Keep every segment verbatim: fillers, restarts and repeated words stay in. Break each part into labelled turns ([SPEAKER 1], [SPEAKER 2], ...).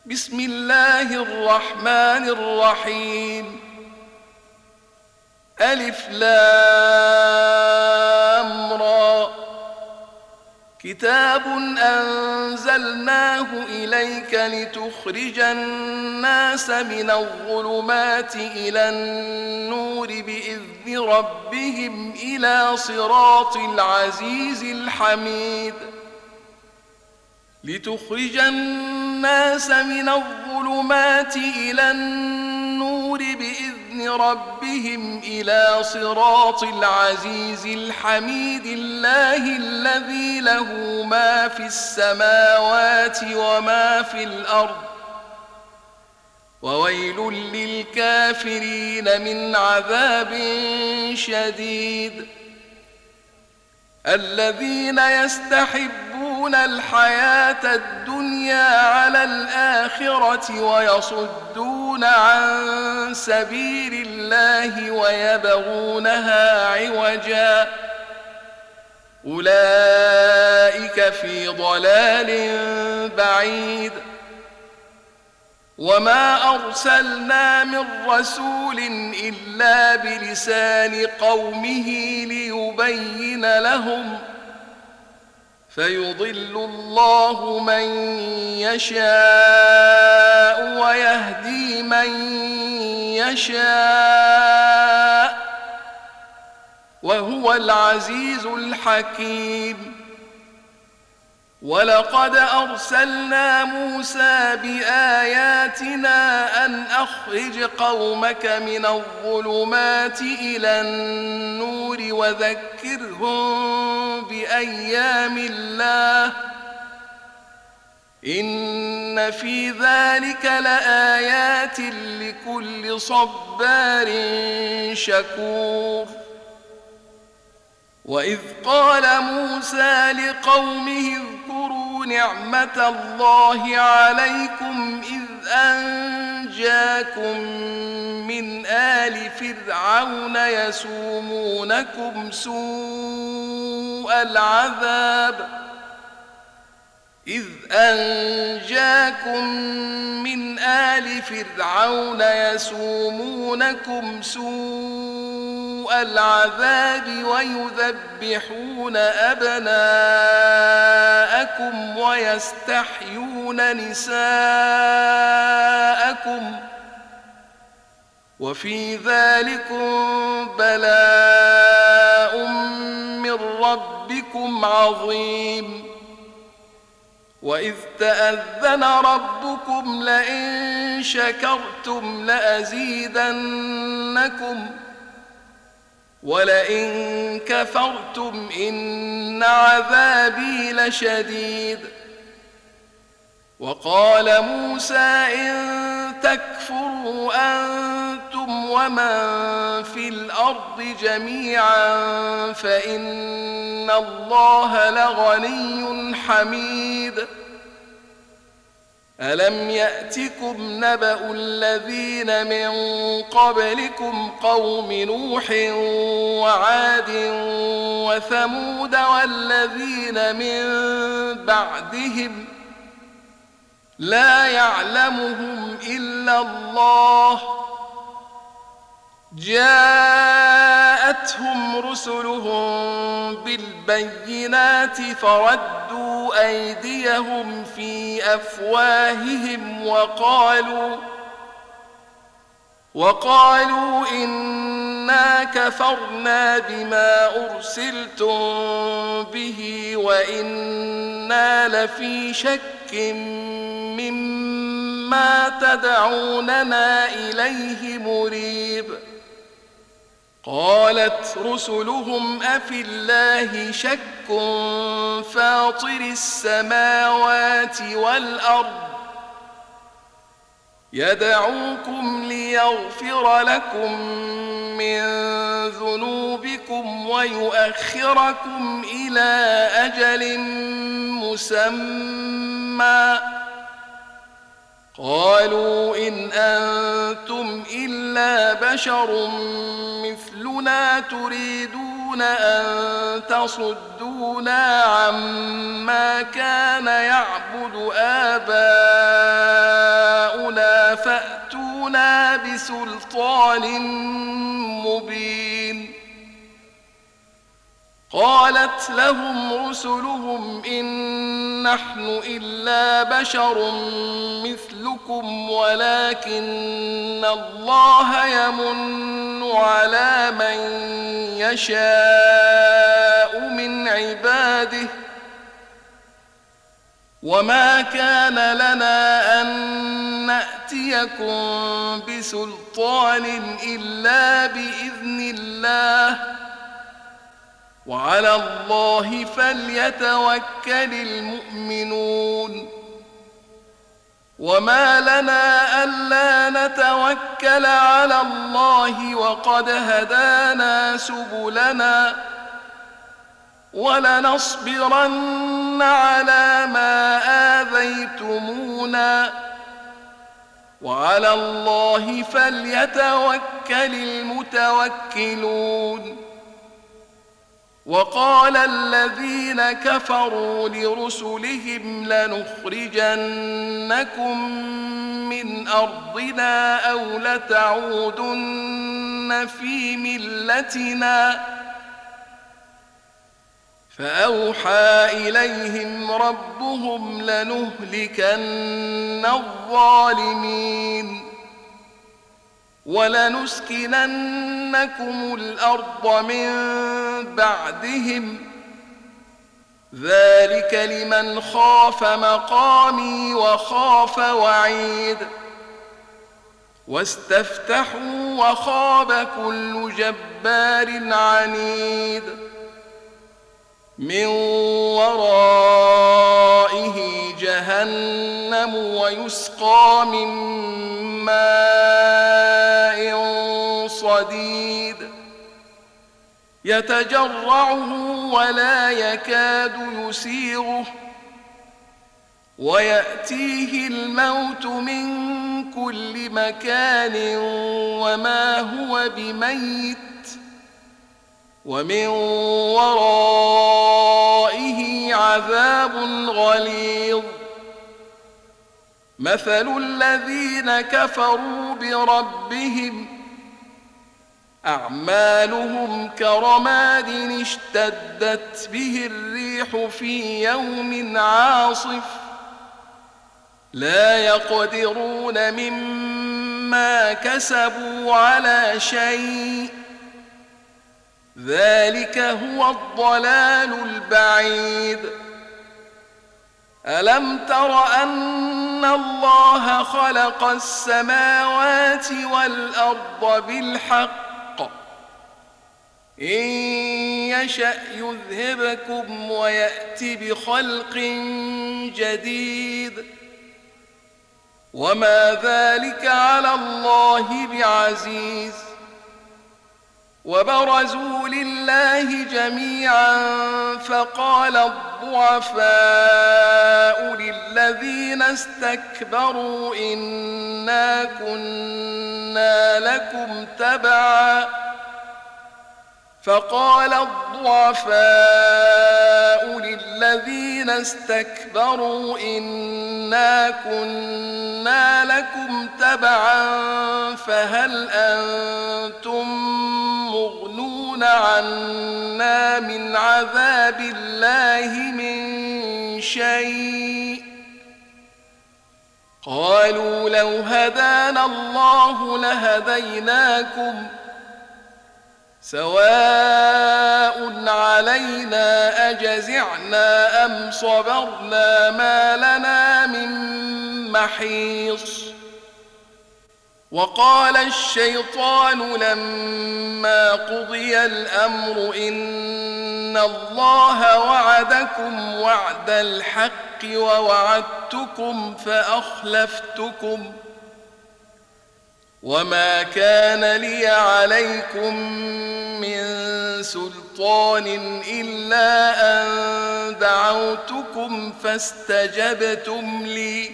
[SPEAKER 1] بسم الله الرحمن الرحيم. ألف لام را. كتاب أنزلناه إليك لتخرج الناس من الظلمات إلى النور بإذن ربهم إلى صراط العزيز الحميد. لتخرج الناس من الظلمات إلى النور بإذن ربهم إلى صراط العزيز الحميد الله الذي له ما في السماوات وما في الأرض وويل للكافرين من عذاب شديد. الذين يستحبون الحياة الدنيا على الآخرة ويصدون عن سبيل الله ويبغونها عوجا أولئك في ضلال بعيد. وما أرسلنا من رسول إلا بلسان قومه ليبين لهم فيضل الله من يشاء ويهدي من يشاء وهو العزيز الحكيم. ولقد أرسلنا موسى بآياتنا أن أخرج قومك من الظلمات إلى النور وذكرهم بأيام الله إن في ذلك لآيات لكل صبار شكور. وإذ قال موسى لقومه اذكروا نعمة الله عليكم إذ أنجاكم من آل فرعون يسومونكم سوء العذاب إذ أنجاكم من آل فرعون يسومونكم سوء العذاب ويذبحون أبناءكم ويستحيون نساءكم وفي ذلكم بلاء من ربكم عظيم. وإذ تأذن ربكم لئن شكرتم لأزيدنكم ولئن كفرتم إن عذابي لشديد. وقال موسى إن تكفروا أنتم ومن في الأرض جميعا فإن الله لغني حميد. ألم يأتكم نبأ الذين من قبلكم قوم نوح وعاد وثمود والذين من بعدهم لا يعلمهم إلا الله جاءتهم رسلهم بالبينات فردوا أيديهم في أفواههم وقالوا وقالوا إنا كفرنا بما أرسلتم به وإنا لفي شك مما تدعوننا إليه مريب. قالت رسلهم أفي الله شك فاطر السماوات والأرض يدعوكم ليغفر لكم من ذنوبكم ويؤخركم إلى أجل مسمى قالوا إن أنتم إلا بشر مثلنا تريدون أن تصدونا عما كان يعبد آباؤنا تأتونا بسلطان مبين قالت لهم رسلهم إن نحن إلا بشر مثلكم ولكن الله يمن على من يشاء من عباده وما كان لنا أن نأتيكم بسلطان إلا بإذن الله وعلى الله فليتوكل المؤمنون وما لنا ألا نتوكل على الله وقد هدانا سبلنا ولنصبرن على ما آذيتمونا وعلى الله فليتوكل المتوكلون وقال الذين كفروا لرسلهم لنخرجنكم من أرضنا أو لتعودن في ملتنا فأوحى إليهم ربهم لنهلكن الظالمين ولنسكننكم الأرض من بعدهم ذلك لمن خاف مقامي وخاف وعيد واستفتحوا وخاب كل جبار عنيد من ورائه جهنم ويسقى من ماء صديد يتجرعه ولا يكاد يسيغه ويأتيه الموت من كل مكان وما هو بميت ومن ورائه عذاب غليظ مثل الذين كفروا بربهم أعمالهم كرماد اشتدت به الريح في يوم عاصف لا يقدرون مما كسبوا على شيء ذلك هو الضلال البعيد ألم تر أن الله خلق السماوات والأرض بالحق إن يشأ يذهبكم ويأت بخلق جديد وما ذلك على الله بعزيز وبرزوا لله جميعا فقال الضعفاء للذين استكبروا إنا كنا لكم تبعا فقال الضعفاء للذين استكبروا إنا كنا لكم تبعا فهل أنتم مغنون عنا من عذاب الله من شيء قالوا لو هدانا الله لهديناكم سواء علينا أجزعنا أم صبرنا ما لنا من محيص وقال الشيطان لما قضي الأمر إن الله وعدكم وعد الحق ووعدتكم فأخلفتكم وما كان لي عليكم من سلطان إلا أن دعوتكم فاستجبتم لي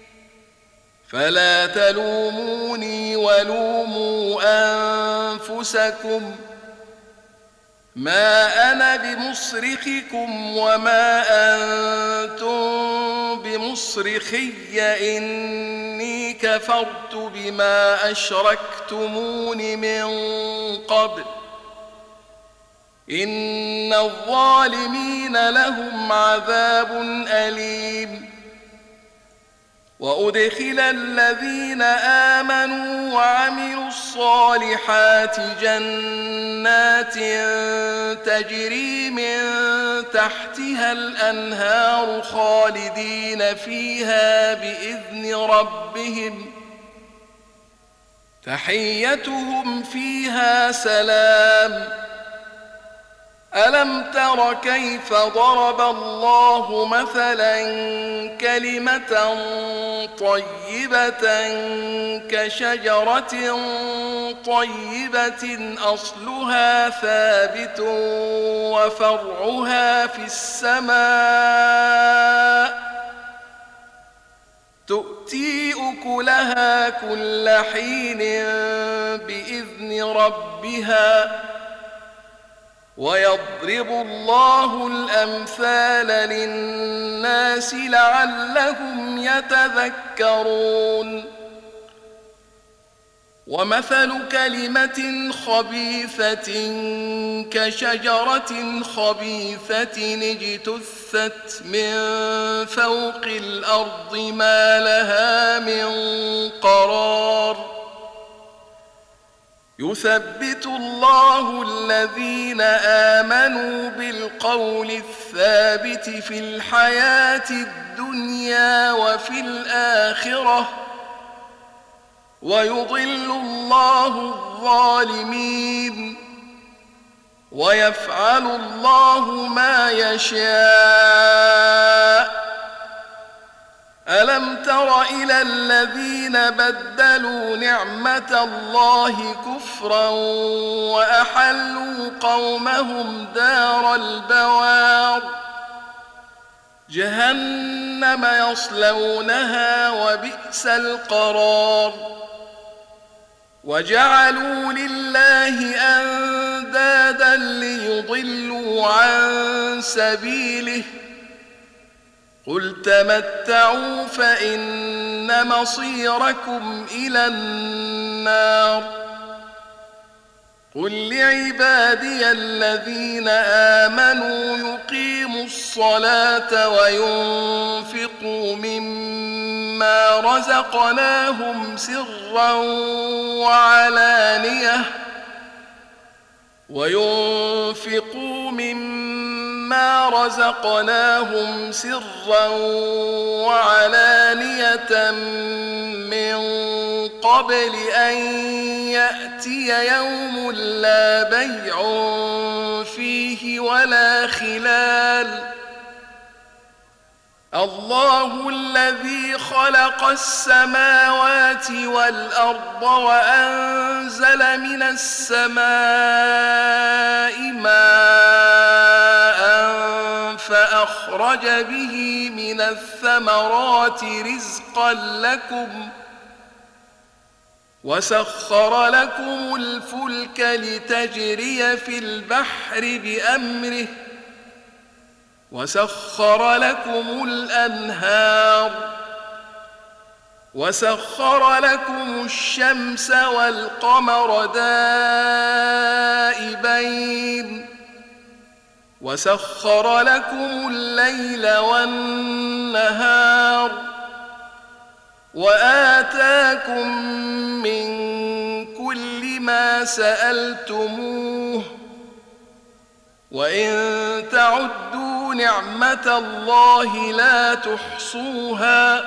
[SPEAKER 1] فلا تلوموني ولوموا أنفسكم ما أنا بمصرخكم وما أنتم بمصرخي إني كفرت بما أشركتمون من قبل إن الظالمين لهم عذاب أليم وأدخل الذين آمنوا وعملوا الصالحات جنات تجري من تحتها الأنهار خالدين فيها بإذن ربهم تحيتهم فيها سلام ألم تر كيف ضرب الله مثلا كلمة طيبة كشجرة طيبة أصلها ثابت وفرعها في السماء تؤتي أكلها كل حين بإذن ربها ويضرب الله الأمثال للناس لعلهم يتذكرون ومثل كلمة خبيثة كشجرة خبيثة اجتثت من فوق الأرض ما لها من قرار يثبت الله الذين آمنوا بالقول الثابت في الحياة الدنيا وفي الآخرة ويضل الله الظالمين ويفعل الله ما يشاء ألم تر إلى الذين بدلوا نعمة الله كفرا وأحلوا قومهم دار البوار جهنم يصلونها وبئس القرار وجعلوا لله أندادا ليضلوا عن سبيله قل تمتعوا فإن مصيركم إلى النار قل لعبادي الذين آمنوا يقيموا الصلاة وينفقوا مما رزقناهم سرا وعلانية وينفقوا مما رزقناهم سرا وعلانية من قبل أن يأتي يوم لا بيع فيه ولا خلال الله الذي خلق السماوات والأرض وأنزل من السماء ماء فأخرج به من الثمرات رزقا لكم وسخر لكم الفلك لتجري في البحر بأمره وسخر لكم الأنهار وسخر لكم الشمس والقمر دائبين وسخر لكم الليل والنهار وآتاكم من كل ما سألتموه وإن تعدوا نعمة الله لا تحصوها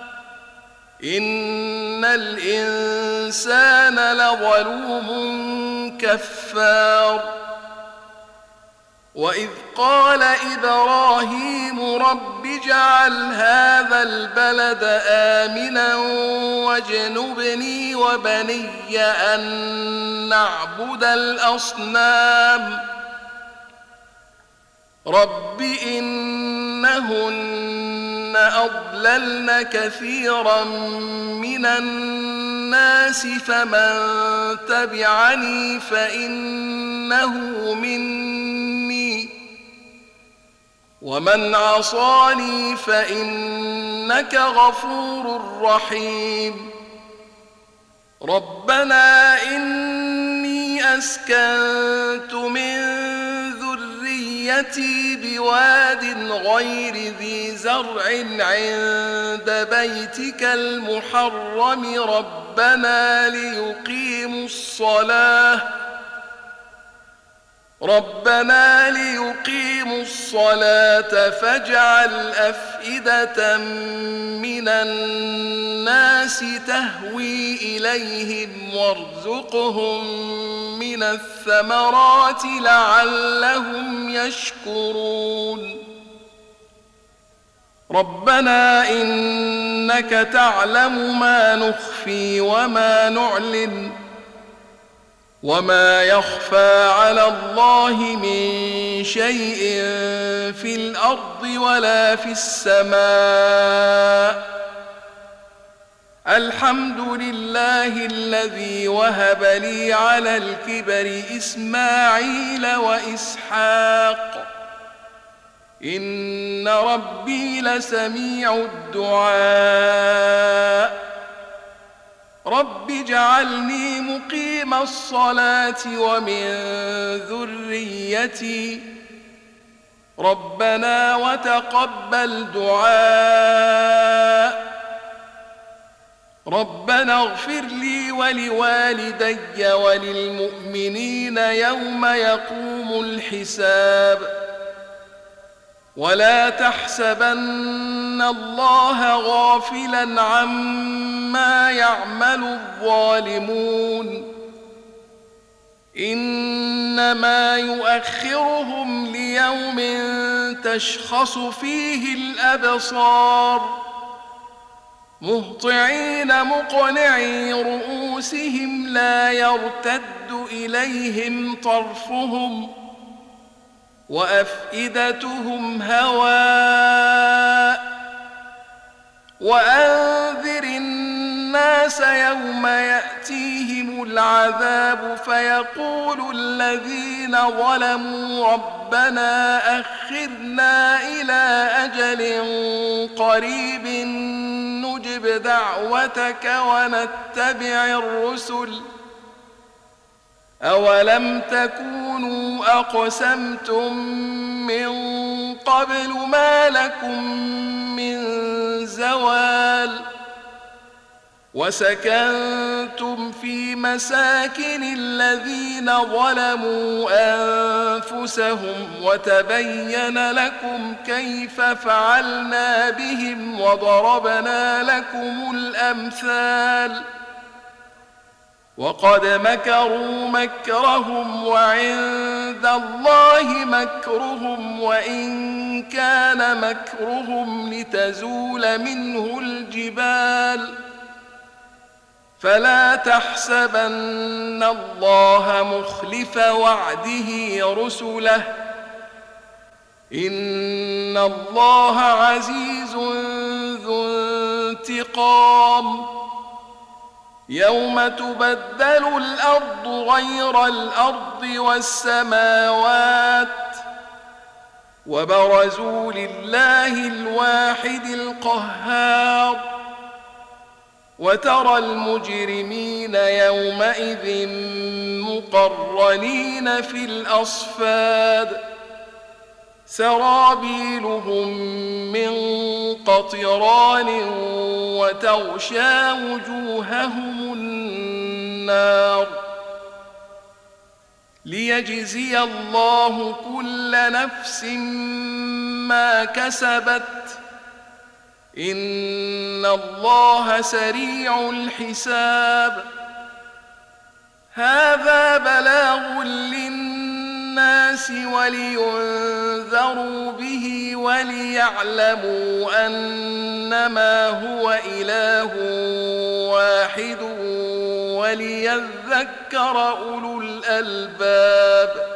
[SPEAKER 1] إن الإنسان لظلوم كفار وإذ قال إبراهيم رب اجعل هذا البلد آمنا واجنبني وبني أن نعبد الأصنام رب إنهن أضللن كثيرا من الناس فمن تبعني فإنه مني ومن عصاني فإنك غفور رحيم ربنا إني أسكنت من ذريتي بواد غير ذي زرع عند بيتك المحرم ربنا ليقيموا الصلاة ربنا ليقيموا الصلاة فاجعل أفئدة من الناس تهوي إليهم وارزقهم من الثمرات لعلهم يشكرون ربنا إنك تعلم ما نخفي وما نعلن وما يخفى على الله من شيء في الأرض ولا في السماء الحمد لله الذي وهب لي على الكبر إسماعيل وإسحاق إن ربي لسميع الدعاء رب اجعلني مقيم الصلاة ومن ذريتي ربنا وتقبل دعاء ربنا اغفر لي ولوالدي وللمؤمنين يوم يقوم الحساب ولا تحسبن الله غافلا عما يعمل الظالمون إنما يؤخرهم ليوم تشخص فيه الأبصار مهطعين مقنعي رؤوسهم لا يرتد إليهم طرفهم وأفئدتهم هواء وأنذر الناس يوم يأتيهم العذاب فيقول الذين ظلموا ربنا أخرنا إلى أجل قريب نجب دعوتك ونتبع الرسل أولم تكونوا أقسمتم من قبل ما لكم من زوال وسكنتم في مساكن الذين ظلموا أنفسهم وتبين لكم كيف فعلنا بهم وضربنا لكم الأمثال وقد مكروا مكرهم وعند الله مكرهم وإن كان مكرهم لتزول منه الجبال فلا تحسبن الله مخلف وعده رسله إن الله عزيز ذو انتقام يوم تبدل الأرض غير الأرض والسماوات وبرزوا لله الواحد القهار وترى المجرمين يومئذ مقرنين في الأصفاد سرابيلهم من قطران وتغشى وجوههم النار ليجزي الله كل نفس ما كسبت إن الله سريع الحساب هذا بلاغ للناس ولينذروا به وليعلموا أنما هو إله واحد وليذكر أولو الألباب